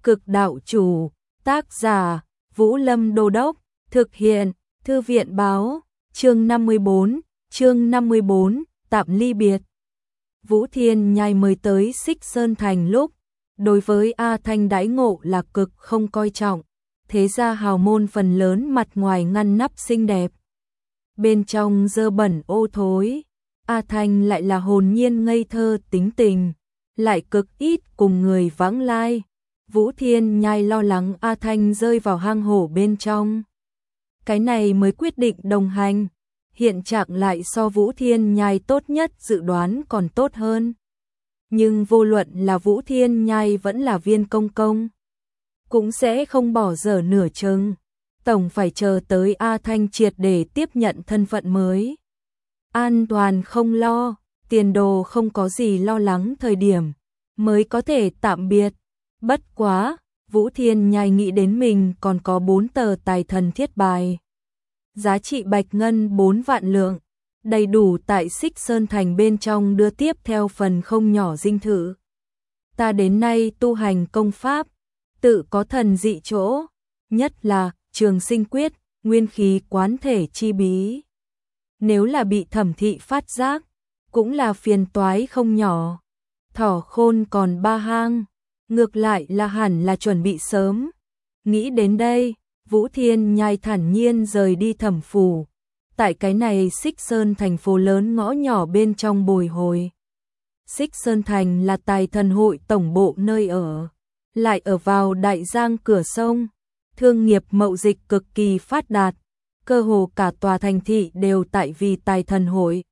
Cực đạo chủ, tác giả, Vũ Lâm Đô Đốc, thực hiện, Thư viện báo, chương 54, tạm ly biệt. Vũ Thiên Nhai mới tới Xích Sơn Thành lúc, đối với A Thanh đãi ngộ là cực không coi trọng, thế ra hào môn phần lớn mặt ngoài ngăn nắp xinh đẹp. Bên trong dơ bẩn ô thối, A Thanh lại là hồn nhiên ngây thơ tính tình, lại cực ít cùng người vãng lai. Vũ Thiên Nhai lo lắng A Thanh rơi vào hang hổ bên trong. Cái này mới quyết định đồng hành, hiện trạng lại so Vũ Thiên Nhai tốt nhất dự đoán còn tốt hơn. Nhưng vô luận là Vũ Thiên Nhai vẫn là Viên Công Công, cũng sẽ không bỏ dở nửa chừng, tổng phải chờ tới A Thanh triệt để tiếp nhận thân phận mới. An toàn không lo, tiền đồ không có gì lo lắng thời điểm, mới có thể tạm biệt. Bất quá, Vũ Thiên Nhai nghĩ đến mình còn có 4 tờ tài thần thiết bài. Giá trị bạch ngân 4 vạn lượng, đầy đủ tại Xích Sơn Thành bên trong đưa tiếp theo phần không nhỏ dinh thự. Ta đến nay tu hành công pháp, tự có thần dị chỗ, nhất là Trường Sinh Quyết, nguyên khí quán thể chi bí. Nếu là bị Thẩm thị phát giác, cũng là phiền toái không nhỏ. Thỏ khôn còn 3 hang, ngược lại là hẳn là chuẩn bị sớm. Nghĩ đến đây, Vũ Thiên Nhai thản nhiên rời đi Thẩm phủ. Tại cái này Xích Sơn thành phố lớn ngõ nhỏ bên trong bồi hồi. Xích Sơn Thành là tài thần hội tổng bộ nơi ở, lại ở vào đại giang cửa sông, thương nghiệp mậu dịch cực kỳ phát đạt, cơ hồ cả tòa thành thị đều tại vì tài thần hội.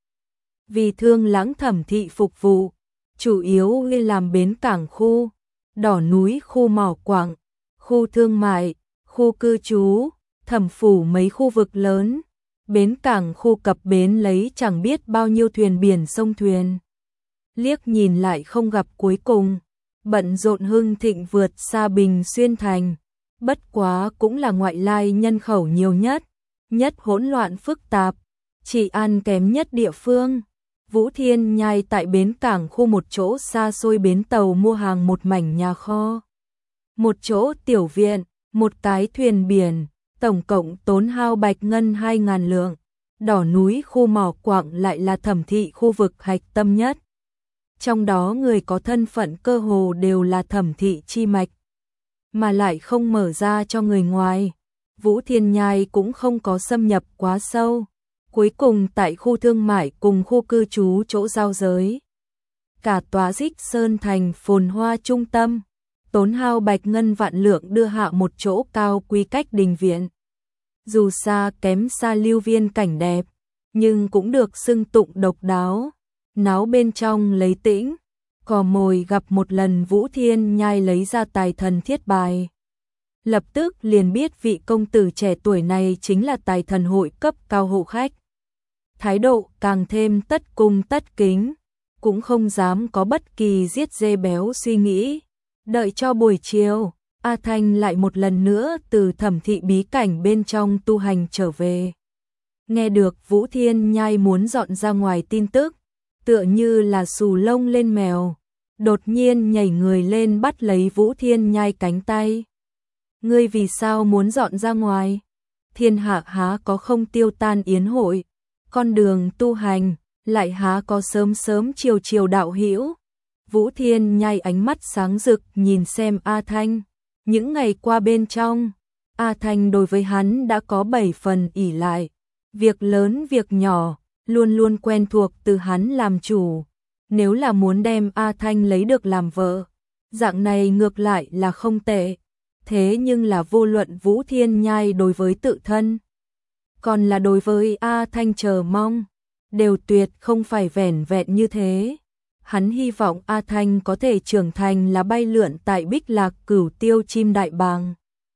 Vì Thương Lãng Thẩm thị phục vụ, chủ yếu làm bến cảng khu, Đỏ núi khu mỏ quặng, khu thương mại, khu cư trú, Thẩm phủ mấy khu vực lớn, bến cảng khu cập bến lấy chẳng biết bao nhiêu thuyền biển sông thuyền. Liếc nhìn lại không gặp cuối cùng, bận rộn hưng thịnh vượt xa Bình Xuyên thành, bất quá cũng là ngoại lai nhân khẩu nhiều nhất, nhất hỗn loạn phức tạp, trị an kém nhất địa phương. Vũ Thiên Nhai tại bến cảng khu một chỗ xa xôi bến tàu mua hàng một mảnh nhà kho, một chỗ tiểu viện, một cái thuyền biển, tổng cộng tốn hao bạch ngân 2.000 lượng. Đỏ núi khu mỏ quặng lại là Thẩm thị khu vực hạch tâm nhất. Trong đó người có thân phận cơ hồ đều là Thẩm thị chi mạch, mà lại không mở ra cho người ngoài. Vũ Thiên Nhai cũng không có xâm nhập quá sâu. Cuối cùng tại khu thương mại cùng khu cư trú chỗ giao giới, cả tòa Xích Sơn Thành phồn hoa trung tâm, tốn hao bạch ngân vạn lượng đưa hạ một chỗ cao quy cách đình viện. Dù xa kém xa Lưu Viên cảnh đẹp, nhưng cũng được xưng tụng độc đáo, náo bên trong lấy tĩnh. Cò mồi gặp một lần Vũ Thiên Nhai lấy ra tài thần thiết bài, lập tức liền biết vị công tử trẻ tuổi này chính là tài thần hội cấp cao hộ khách. Thái độ càng thêm tất cung tất kính, cũng không dám có bất kỳ giết dê béo suy nghĩ. Đợi cho buổi chiều, A Thanh lại một lần nữa từ Thẩm thị bí cảnh bên trong tu hành trở về. Nghe được Vũ Thiên Nhai muốn dọn ra ngoài tin tức, tựa như là xù lông lên mèo, đột nhiên nhảy người lên bắt lấy Vũ Thiên Nhai cánh tay. Ngươi vì sao muốn dọn ra ngoài? Thiên hạ há có không tiêu tan yến hội, con đường tu hành, lại há có sớm sớm chiều chiều đạo hữu. Vũ Thiên Nhai ánh mắt sáng rực nhìn xem A Thanh. Những ngày qua bên trong, A Thanh đối với hắn đã có 7 phần ỷ lại. Việc lớn việc nhỏ, luôn luôn quen thuộc từ hắn làm chủ. Nếu là muốn đem A Thanh lấy được làm vợ, dạng này ngược lại là không tệ. Thế nhưng là vô luận Vũ Thiên Nhai đối với tự thân, còn là đối với A Thanh chờ mong, đều tuyệt không phải vẻn vẹn như thế. Hắn hy vọng A Thanh có thể trưởng thành là bay lượn tại Bích Lạc Cửu Tiêu chim đại bàng,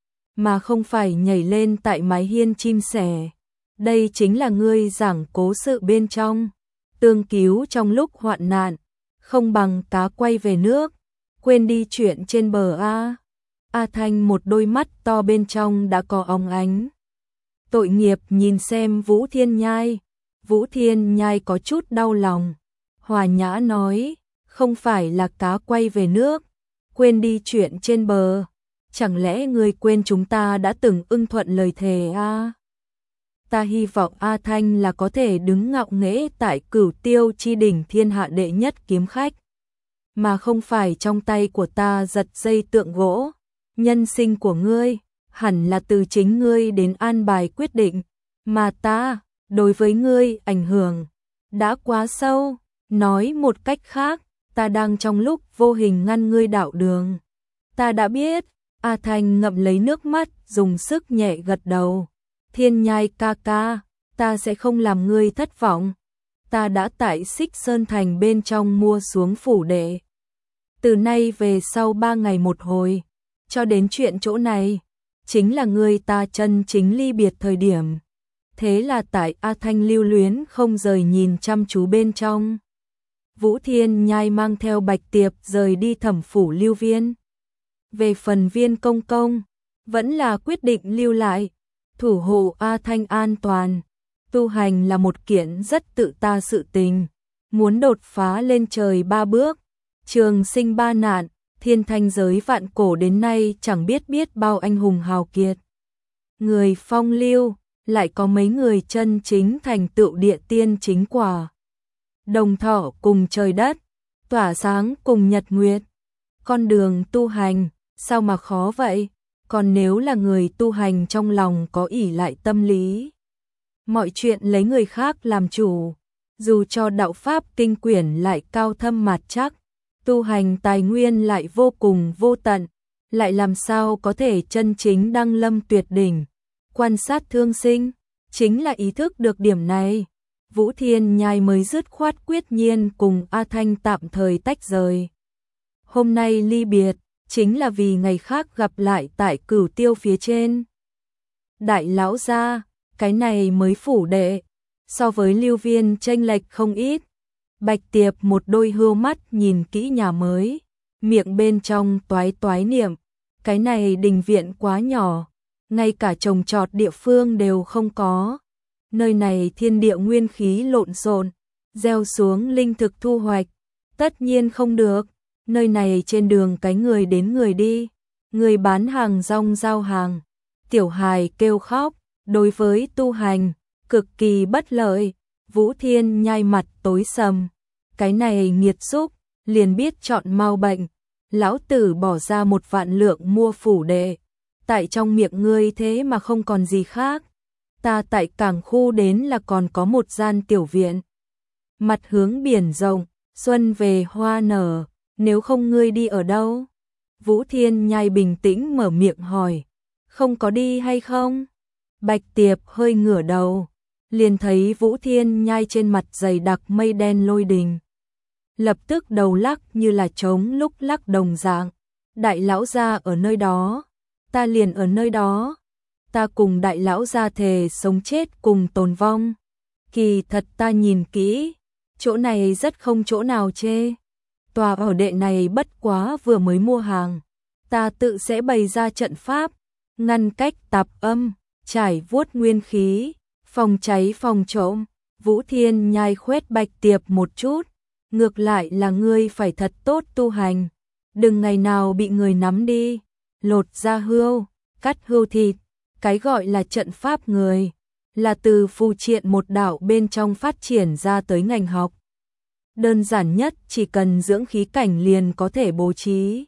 mà không phải nhảy lên tại mái hiên chim sẻ. Đây chính là ngươi giảng cố sự bên trong, tương cứu trong lúc hoạn nạn, không bằng cá quay về nước, quên đi chuyện trên bờ a. A Thanh một đôi mắt to bên trong đã có óng ánh. Tội nghiệp nhìn xem Vũ Thiên Nhai. Vũ Thiên Nhai có chút đau lòng, hòa nhã nói, không phải là cá quay về nước, quên đi chuyện trên bờ, chẳng lẽ ngươi quên chúng ta đã từng ưng thuận lời thề à? Ta hy vọng A Thanh là có thể đứng ngạo nghễ tại Cửu Tiêu chi đỉnh thiên hạ đệ nhất kiếm khách, mà không phải trong tay của ta giật dây tượng gỗ. Nhân sinh của ngươi hẳn là từ chính ngươi đến an bài quyết định, mà ta đối với ngươi ảnh hưởng đã quá sâu. Nói một cách khác, ta đang trong lúc vô hình ngăn ngươi đạo đường. Ta đã biết. A Thanh ngậm lấy nước mắt, dùng sức nhẹ gật đầu. Thiên Nhai ca ca, ta sẽ không làm ngươi thất vọng. Ta đã tại Xích Sơn Thành bên trong mua xuống phủ đệ. Từ nay về sau 3 ngày một hồi, cho đến chuyện chỗ này, chính là ngươi ta chân chính ly biệt thời điểm. Thế là tại A Thanh lưu luyến không rời nhìn chăm chú bên trong. Vũ Thiên Nhai mang theo Bạch Tiệp rời đi Thẩm phủ Lưu Viên. Về phần Viên công công, vẫn là quyết định lưu lại, thủ hộ A Thanh an toàn. Tu hành là một kiện rất tự ta sự tình, muốn đột phá lên trời 3 bước, trường sinh 3 nạn, thiên thanh giới vạn cổ đến nay chẳng biết bao anh hùng hào kiệt. Người phong lưu, lại có mấy người chân chính thành tựu địa tiên chính quả. Đồng thọ cùng trời đất, tỏa sáng cùng nhật nguyệt. Con đường tu hành, sao mà khó vậy? Còn nếu là người tu hành trong lòng có ỷ lại tâm lý, mọi chuyện lấy người khác làm chủ, dù cho đạo pháp kinh quyển lại cao thâm mạt chắc, tu hành tài nguyên lại vô cùng vô tận, lại làm sao có thể chân chính đăng lâm tuyệt đỉnh. Quan sát thương sinh, chính là ý thức được điểm này. Vũ Thiên Nhai mới dứt khoát quyết nhiên cùng A Thanh tạm thời tách rời. Hôm nay ly biệt, chính là vì ngày khác gặp lại tại Cửu Tiêu phía trên. Đại lão gia, cái này mới phủ đệ, so với Lưu Viên chênh lệch không ít. Bạch Tiệp một đôi hươu mắt nhìn kỹ nhà mới, miệng bên trong toái toái niệm, cái này đình viện quá nhỏ, ngay cả trồng trọt địa phương đều không có. Nơi này thiên địa nguyên khí lộn xộn, gieo xuống linh thực thu hoạch, tất nhiên không được. Nơi này trên đường cái người đến người đi, người bán hàng rong giao hàng, tiểu hài kêu khóc, đối với tu hành, cực kỳ bất lợi. Vũ Thiên Nhai mặt tối sầm, cái này nghiệt xúc, liền biết chọn mau bệnh. Lão tử bỏ ra 1 vạn lượng mua phủ đệ, tại trong miệng ngươi thế mà không còn gì khác. Ta tại cảng khu đến là còn có một gian tiểu viện, mặt hướng biển rộng, xuân về hoa nở, nếu không ngươi đi ở đâu? Vũ Thiên Nhai bình tĩnh mở miệng hỏi, không có đi hay không? Bạch Tiệp hơi ngửa đầu, liền thấy Vũ Thiên Nhai trên mặt dày đặc mây đen lôi đình. Lập tức đầu lắc như là trống lúc lắc đồng dạng. Đại lão gia ở nơi đó, ta liền ở nơi đó. Ta cùng đại lão gia thề sống chết cùng tồn vong. Kỳ thật ta nhìn kỹ, chỗ này rất không chỗ nào chê. Tòa ở đệ này bất quá vừa mới mua hàng, ta tự sẽ bày ra trận pháp, ngăn cách tạp âm, trải vuốt nguyên khí, phòng cháy phòng trộm. Vũ Thiên Nhai khoét Bạch Tiệp một chút, ngược lại là ngươi phải thật tốt tu hành, đừng ngày nào bị người nắm đi, lột da hươu, cắt hươu thịt. Cái gọi là trận pháp người, là từ phù triện một đạo bên trong phát triển ra tới ngành học. Đơn giản nhất chỉ cần dưỡng khí cảnh liền có thể bố trí.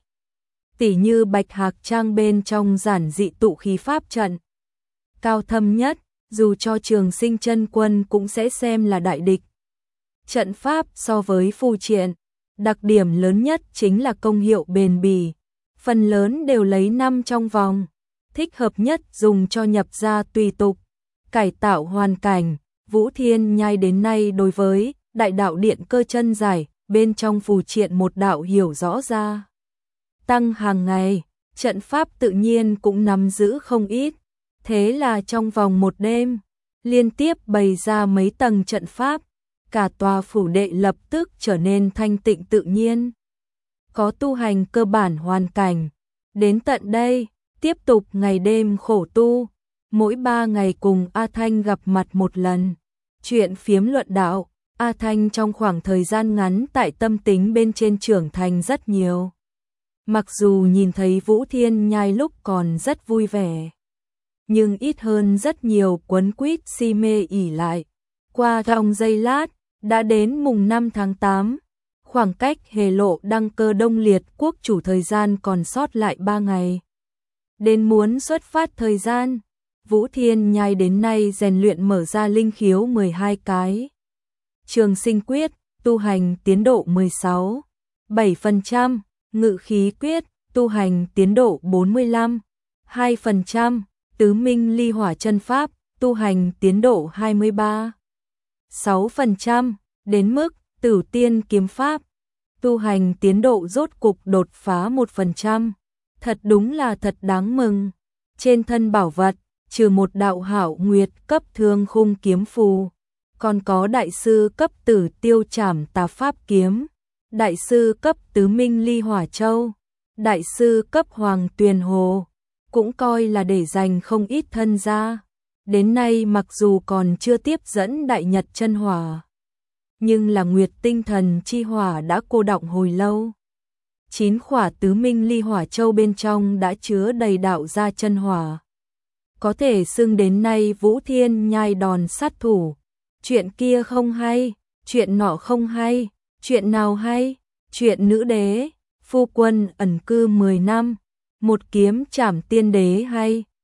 Tỉ như Bạch Hạc Trang bên trong giản dị tụ khí pháp trận. Cao thâm nhất, dù cho Trường Sinh chân quân cũng sẽ xem là đại địch. Trận pháp so với phù triện, đặc điểm lớn nhất chính là công hiệu bền bỉ. Phần lớn đều lấy năm trong vòng. Thích hợp nhất dùng cho nhập gia tùy tục, cải tạo hoàn cảnh. Vũ Thiên Nhai đến nay đối với đại đạo điện cơ chân giải, bên trong phù triện một đạo hiểu rõ ra. Tăng hàng ngày, trận pháp tự nhiên cũng nắm giữ không ít. Thế là trong vòng một đêm, liên tiếp bày ra mấy tầng trận pháp, cả tòa phủ đệ lập tức trở nên thanh tịnh tự nhiên. Có tu hành cơ bản hoàn cảnh. Đến tận đây, tiếp tục ngày đêm khổ tu, mỗi 3 ngày cùng A Thanh gặp mặt một lần. Chuyện phiếm luận đạo, A Thanh trong khoảng thời gian ngắn tại tâm tính bên trên trưởng thành rất nhiều. Mặc dù nhìn thấy Vũ Thiên Nhai lúc còn rất vui vẻ, nhưng ít hơn rất nhiều quấn quýt si mê ỉ lại. Qua trong giây lát, đã đến mùng 5 tháng 8, khoảng cách hề lộ đăng cơ Đông Liệt quốc chủ thời gian còn sót lại 3 ngày. Đến muốn xuất phát thời gian, Vũ Thiên Nhai đến nay rèn luyện mở ra linh khiếu 12 cái. Trường sinh quyết, tu hành tiến độ 16, 7%, ngự khí quyết, tu hành tiến độ 45, 2%, tứ minh ly hỏa chân pháp, tu hành tiến độ 23, 6%, đến mức tử tiên kiếm pháp, tu hành tiến độ rốt cục đột phá 1%. Thật đúng là thật đáng mừng. Trên thân bảo vật, trừ một đạo hảo nguyệt cấp thương khung kiếm phù, còn có đại sư cấp tử tiêu trảm tà pháp kiếm, đại sư cấp tứ minh ly hỏa châu, đại sư cấp hoàng tuyền hồ, cũng coi là để dành không ít thân ra. Đến nay mặc dù còn chưa tiếp dẫn đại nhật chân hỏa, nhưng là nguyệt tinh thần chi hỏa đã cô đọng hồi lâu. 9 khỏa tứ minh ly hỏa châu bên trong đã chứa đầy đạo gia chân hỏa. Có thể xưng đến nay Vũ Thiên Nhai đòn sát thủ. Chuyện kia không hay, chuyện nọ không hay, chuyện nào hay, chuyện nữ đế, phu quân ẩn cư 10 năm, một kiếm trảm tiên đế hay.